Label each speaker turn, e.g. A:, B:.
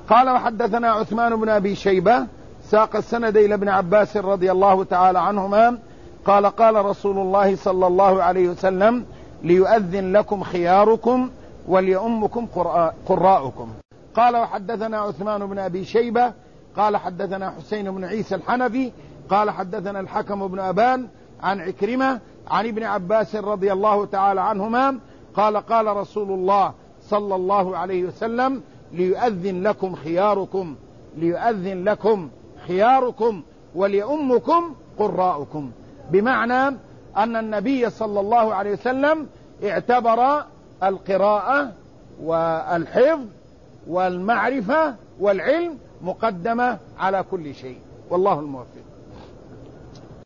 A: قال وحدثنا عثمان بن أبي شيبة ساق السند إلى ابن عباس رضي الله تعالى عنهما قال قال رسول الله صلى الله عليه وسلم ليؤذن لكم خياركم وليؤمكم قراءكم. قال وحدثنا عثمان بن أبي شيبة قال حدثنا حسين بن عيسى الحنفي قال حدثنا الحكم بن أبان عن عكرمة عن ابن عباس رضي الله تعالى عنهما قال قال رسول الله صلى الله عليه وسلم ليؤذن لكم خياركم وليؤمكم قراءكم، بمعنى أن النبي صلى الله عليه وسلم اعتبر القراءة والحفظ والمعرفة والعلم مقدمة على كل شيء، والله الموفق.